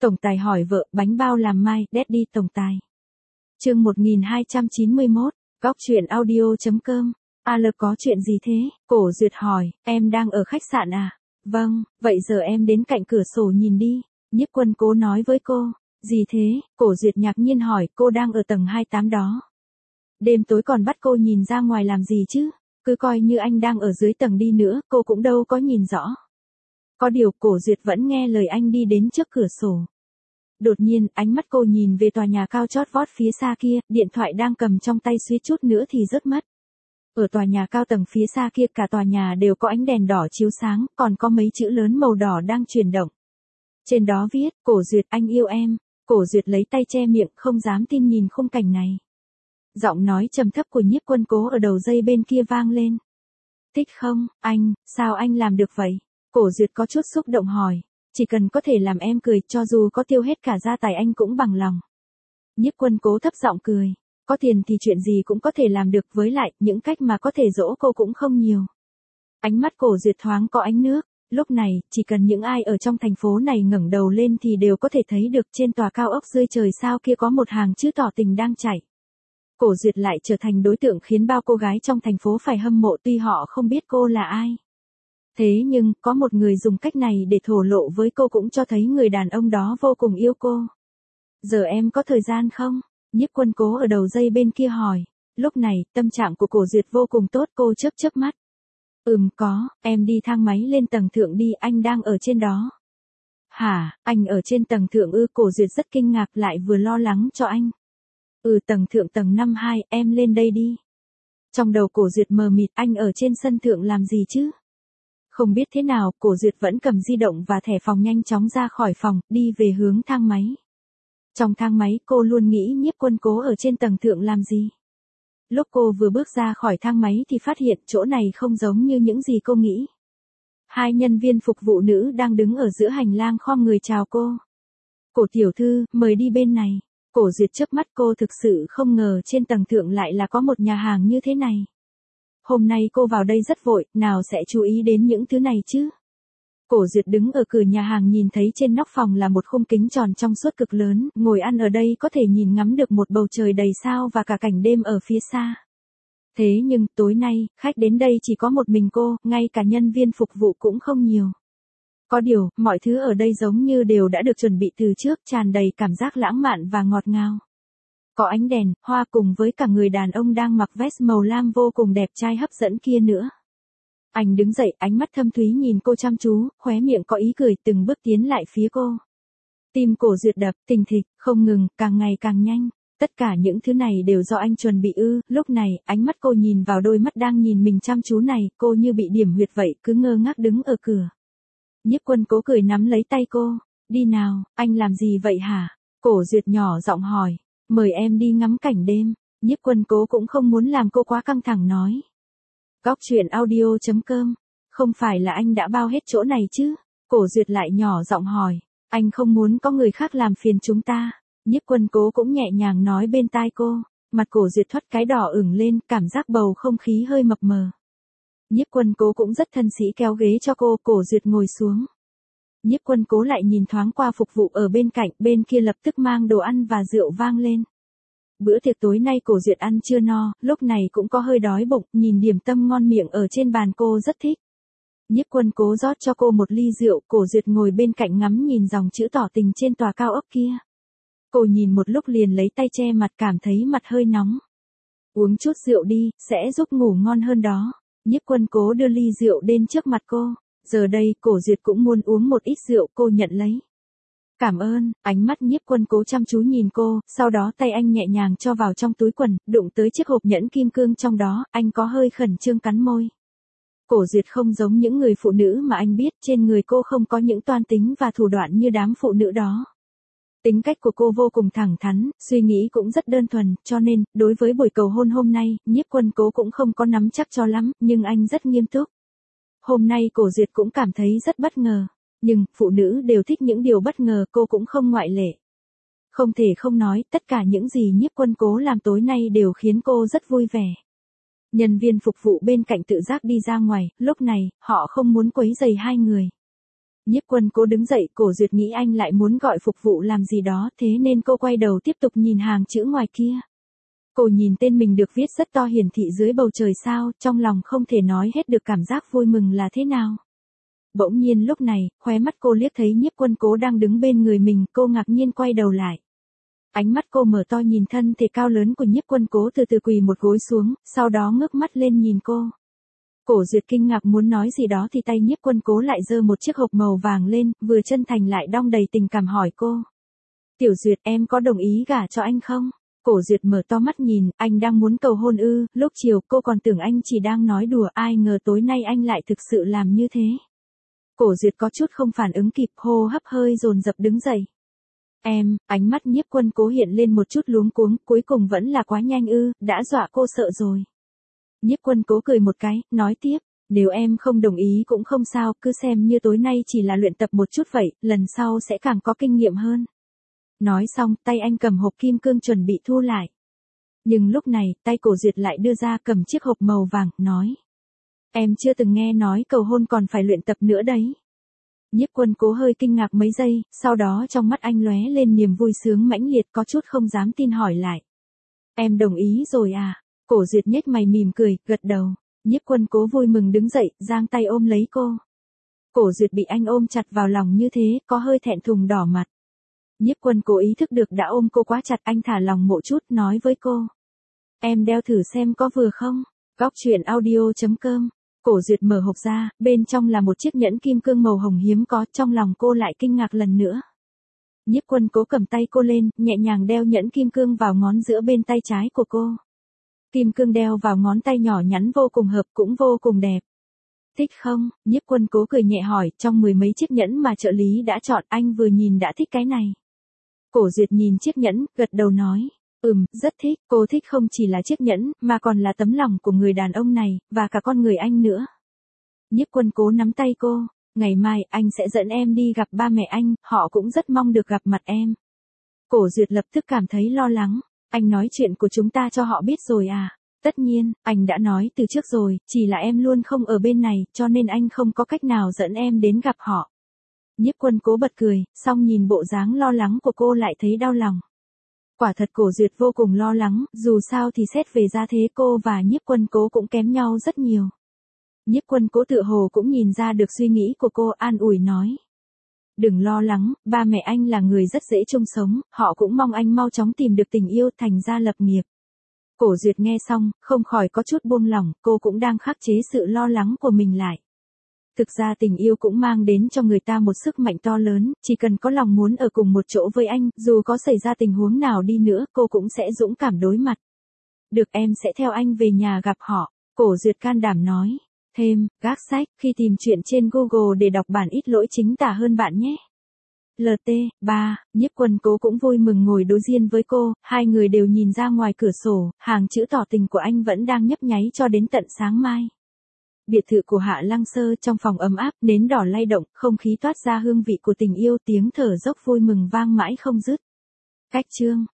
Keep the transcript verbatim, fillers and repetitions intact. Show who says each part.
Speaker 1: Tổng tài hỏi vợ, bánh bao làm mai, Daddy tổng tài. Chương một nghìn hai trăm chín mươi mốt, góc chuyện audio.com. A L có chuyện gì thế? Cổ Duyệt hỏi, em đang ở khách sạn à? Vâng, vậy giờ em đến cạnh cửa sổ nhìn đi. Nhiếp Quân Cố nói với cô. Gì thế? Cổ Duyệt ngạc nhiên hỏi, cô đang ở tầng hai mươi tám đó. Đêm tối còn bắt cô nhìn ra ngoài làm gì chứ? Cứ coi như anh đang ở dưới tầng đi nữa, cô cũng đâu có nhìn rõ. Có điều Cổ Duyệt vẫn nghe lời anh đi đến trước cửa sổ. Đột nhiên, ánh mắt cô nhìn về tòa nhà cao chót vót phía xa kia, điện thoại đang cầm trong tay suýt chút nữa thì rớt mất. Ở tòa nhà cao tầng phía xa kia cả tòa nhà đều có ánh đèn đỏ chiếu sáng, còn có mấy chữ lớn màu đỏ đang chuyển động. Trên đó viết, Cổ Duyệt anh yêu em. Cổ Duyệt lấy tay che miệng, không dám tin nhìn khung cảnh này. Giọng nói trầm thấp của Nhiếp Quân Cố ở đầu dây bên kia vang lên. Thích không, anh, sao anh làm được vậy? Cổ Duyệt có chút xúc động hỏi. Chỉ cần có thể làm em cười, cho dù có tiêu hết cả gia tài anh cũng bằng lòng. Nhiếp Quân Cố thấp giọng cười. Có tiền thì chuyện gì cũng có thể làm được, với lại, những cách mà có thể dỗ cô cũng không nhiều. Ánh mắt Cổ Duyệt thoáng có ánh nước. Lúc này, chỉ cần những ai ở trong thành phố này ngẩng đầu lên thì đều có thể thấy được trên tòa cao ốc dưới trời sao kia có một hàng chữ tỏ tình đang chạy. Cổ Duyệt lại trở thành đối tượng khiến bao cô gái trong thành phố phải hâm mộ tuy họ không biết cô là ai. Thế nhưng, có một người dùng cách này để thổ lộ với cô cũng cho thấy người đàn ông đó vô cùng yêu cô. Giờ em có thời gian không? Nhiếp Quân Cố ở đầu dây bên kia hỏi. Lúc này, tâm trạng của Cổ Duyệt vô cùng tốt, cô chớp chớp mắt. Ừm có, em đi thang máy lên tầng thượng đi, anh đang ở trên đó. Hả, anh ở trên tầng thượng ư? Cổ Duyệt rất kinh ngạc lại vừa lo lắng cho anh. Ừ, tầng thượng tầng năm hai, em lên đây đi. Trong đầu Cổ Duyệt mờ mịt, anh ở trên sân thượng làm gì chứ? Không biết thế nào, Cổ Duyệt vẫn cầm di động và thẻ phòng nhanh chóng ra khỏi phòng, đi về hướng thang máy. Trong thang máy cô luôn nghĩ Nhiếp Quân Cố ở trên tầng thượng làm gì. Lúc cô vừa bước ra khỏi thang máy thì phát hiện chỗ này không giống như những gì cô nghĩ. Hai nhân viên phục vụ nữ đang đứng ở giữa hành lang khom người chào cô. Cổ tiểu thư, mời đi bên này. Cổ Duyệt chớp mắt, cô thực sự không ngờ trên tầng thượng lại là có một nhà hàng như thế này. Hôm nay cô vào đây rất vội, nào sẽ chú ý đến những thứ này chứ? Cổ Duyệt đứng ở cửa nhà hàng nhìn thấy trên nóc phòng là một khung kính tròn trong suốt cực lớn, ngồi ăn ở đây có thể nhìn ngắm được một bầu trời đầy sao và cả cảnh đêm ở phía xa. Thế nhưng, tối nay, khách đến đây chỉ có một mình cô, ngay cả nhân viên phục vụ cũng không nhiều. Có điều, mọi thứ ở đây giống như đều đã được chuẩn bị từ trước, tràn đầy cảm giác lãng mạn và ngọt ngào. Có ánh đèn, hoa cùng với cả người đàn ông đang mặc vest màu lam vô cùng đẹp trai hấp dẫn kia nữa. Anh đứng dậy, ánh mắt thâm thúy nhìn cô chăm chú, khóe miệng có ý cười, từng bước tiến lại phía cô. Tim Cổ Duyệt đập, thình thịch, không ngừng, càng ngày càng nhanh. Tất cả những thứ này đều do anh chuẩn bị ư? Lúc này, ánh mắt cô nhìn vào đôi mắt đang nhìn mình chăm chú này, cô như bị điểm huyệt vậy, cứ ngơ ngác đứng ở cửa. Nhiếp Quân Cố cười nắm lấy tay cô. Đi nào, anh làm gì vậy hả? Cổ Duyệt nhỏ giọng hỏi. Mời em đi ngắm cảnh đêm. Nhiếp Quân Cố cũng không muốn làm cô quá căng thẳng nói. Góc chuyện audio.com. Không phải là anh đã bao hết chỗ này chứ? Cổ Duyệt lại nhỏ giọng hỏi. Anh không muốn có người khác làm phiền chúng ta. Nhiếp Quân Cố cũng nhẹ nhàng nói bên tai cô. Mặt Cổ Duyệt thoắt cái đỏ ửng lên, cảm giác bầu không khí hơi mập mờ. Nhiếp Quân Cố cũng rất thân sĩ kéo ghế cho cô, Cổ Duyệt ngồi xuống. Nhiếp Quân Cố lại nhìn thoáng qua phục vụ ở bên cạnh, bên kia lập tức mang đồ ăn và rượu vang lên. Bữa tiệc tối nay Cổ Duyệt ăn chưa no, lúc này cũng có hơi đói bụng, nhìn điểm tâm ngon miệng ở trên bàn cô rất thích. Nhiếp Quân Cố rót cho cô một ly rượu, Cổ Duyệt ngồi bên cạnh ngắm nhìn dòng chữ tỏ tình trên tòa cao ốc kia. Cô nhìn một lúc liền lấy tay che mặt, cảm thấy mặt hơi nóng. Uống chút rượu đi, sẽ giúp ngủ ngon hơn đó. Nhiếp Quân Cố đưa ly rượu đến trước mặt cô. Giờ đây, Cổ Duyệt cũng muốn uống một ít rượu, cô nhận lấy. Cảm ơn, ánh mắt Nhiếp Quân Cố chăm chú nhìn cô, sau đó tay anh nhẹ nhàng cho vào trong túi quần, đụng tới chiếc hộp nhẫn kim cương trong đó, anh có hơi khẩn trương cắn môi. Cổ Duyệt không giống những người phụ nữ mà anh biết, trên người cô không có những toan tính và thủ đoạn như đám phụ nữ đó. Tính cách của cô vô cùng thẳng thắn, suy nghĩ cũng rất đơn thuần, cho nên, đối với buổi cầu hôn hôm nay, Nhiếp Quân Cố cũng không có nắm chắc cho lắm, nhưng anh rất nghiêm túc. Hôm nay Cổ Duyệt cũng cảm thấy rất bất ngờ. Nhưng, phụ nữ đều thích những điều bất ngờ, cô cũng không ngoại lệ. Không thể không nói, tất cả những gì Nhiếp Quân Cố làm tối nay đều khiến cô rất vui vẻ. Nhân viên phục vụ bên cạnh tự giác đi ra ngoài, lúc này, họ không muốn quấy rầy hai người. Nhiếp Quân Cố đứng dậy, Cổ Duyệt nghĩ anh lại muốn gọi phục vụ làm gì đó, thế nên cô quay đầu tiếp tục nhìn hàng chữ ngoài kia. Cô nhìn tên mình được viết rất to hiển thị dưới bầu trời sao, trong lòng không thể nói hết được cảm giác vui mừng là thế nào. Bỗng nhiên lúc này, khóe mắt cô liếc thấy Nhiếp Quân Cố đang đứng bên người mình, cô ngạc nhiên quay đầu lại. Ánh mắt cô mở to nhìn thân thể cao lớn của Nhiếp Quân Cố từ từ quỳ một gối xuống, sau đó ngước mắt lên nhìn cô. Cổ Duyệt kinh ngạc muốn nói gì đó thì tay Nhiếp Quân Cố lại giơ một chiếc hộp màu vàng lên, vừa chân thành lại đong đầy tình cảm hỏi cô. Tiểu Duyệt, em có đồng ý gả cho anh không? Cổ Duyệt mở to mắt nhìn, anh đang muốn cầu hôn ư? Lúc chiều cô còn tưởng anh chỉ đang nói đùa, ai ngờ tối nay anh lại thực sự làm như thế. Cổ Duyệt có chút không phản ứng kịp, hô hấp hơi dồn dập đứng dậy. Em, ánh mắt Nhiếp Quân Cố hiện lên một chút luống cuống, cuối cùng vẫn là quá nhanh ư, đã dọa cô sợ rồi. Nhiếp Quân Cố cười một cái, nói tiếp, nếu em không đồng ý cũng không sao, cứ xem như tối nay chỉ là luyện tập một chút vậy, lần sau sẽ càng có kinh nghiệm hơn. Nói xong, tay anh cầm hộp kim cương chuẩn bị thu lại. Nhưng lúc này, tay Cổ Duyệt lại đưa ra cầm chiếc hộp màu vàng, nói. Em chưa từng nghe nói cầu hôn còn phải luyện tập nữa đấy. Nhiếp Quân Cố hơi kinh ngạc mấy giây, sau đó trong mắt anh lóe lên niềm vui sướng mãnh liệt, có chút không dám tin hỏi lại. Em đồng ý rồi à? Cổ Duyệt nhếch mày mỉm cười, gật đầu. Nhiếp Quân Cố vui mừng đứng dậy, giang tay ôm lấy cô. Cổ Duyệt bị anh ôm chặt vào lòng như thế, có hơi thẹn thùng đỏ mặt. Nhiếp Quân Cố ý thức được đã ôm cô quá chặt, anh thả lòng một chút, nói với cô. Em đeo thử xem có vừa không? Góc truyện audio chấm com. Cổ Duyệt mở hộp ra, bên trong là một chiếc nhẫn kim cương màu hồng hiếm có, trong lòng cô lại kinh ngạc lần nữa. Nhiếp Quân Cố cầm tay cô lên, nhẹ nhàng đeo nhẫn kim cương vào ngón giữa bên tay trái của cô. Kim cương đeo vào ngón tay nhỏ nhắn vô cùng hợp, cũng vô cùng đẹp. Thích không? Nhiếp Quân Cố cười nhẹ hỏi, trong mười mấy chiếc nhẫn mà trợ lý đã chọn, anh vừa nhìn đã thích cái này. Cổ Duyệt nhìn chiếc nhẫn, gật đầu nói. Ừm, rất thích, cô thích không chỉ là chiếc nhẫn, mà còn là tấm lòng của người đàn ông này, và cả con người anh nữa. Nhiếp Quân Cố nắm tay cô, ngày mai anh sẽ dẫn em đi gặp ba mẹ anh, họ cũng rất mong được gặp mặt em. Cổ Duyệt lập tức cảm thấy lo lắng, anh nói chuyện của chúng ta cho họ biết rồi à? Tất nhiên, anh đã nói từ trước rồi, chỉ là em luôn không ở bên này, cho nên anh không có cách nào dẫn em đến gặp họ. Nhiếp Quân Cố bật cười, xong nhìn bộ dáng lo lắng của cô lại thấy đau lòng. Quả thật Cổ Duyệt vô cùng lo lắng, dù sao thì xét về gia thế cô và Nhiếp Quân Cố cũng kém nhau rất nhiều. Nhiếp Quân Cố tựa hồ cũng nhìn ra được suy nghĩ của cô, an ủi nói. Đừng lo lắng, ba mẹ anh là người rất dễ chung sống, họ cũng mong anh mau chóng tìm được tình yêu thành ra lập nghiệp. Cổ Duyệt nghe xong, không khỏi có chút buông lỏng, cô cũng đang khắc chế sự lo lắng của mình lại. Thực ra tình yêu cũng mang đến cho người ta một sức mạnh to lớn, chỉ cần có lòng muốn ở cùng một chỗ với anh, dù có xảy ra tình huống nào đi nữa, cô cũng sẽ dũng cảm đối mặt. Được, em sẽ theo anh về nhà gặp họ, Cổ Duyệt can đảm nói. Thêm, gác sách, khi tìm chuyện trên Google để đọc bản ít lỗi chính tả hơn bạn nhé. lờ tê, ba, Nhiếp Quân Cố cũng vui mừng ngồi đối diện với cô, hai người đều nhìn ra ngoài cửa sổ, hàng chữ tỏ tình của anh vẫn đang nhấp nháy cho đến tận sáng mai. Biệt thự của Hạ Lăng Sơ trong phòng ấm áp, nến đỏ lay động, không khí toát ra hương vị của tình yêu, tiếng thở dốc vui mừng vang mãi không dứt. Cách chương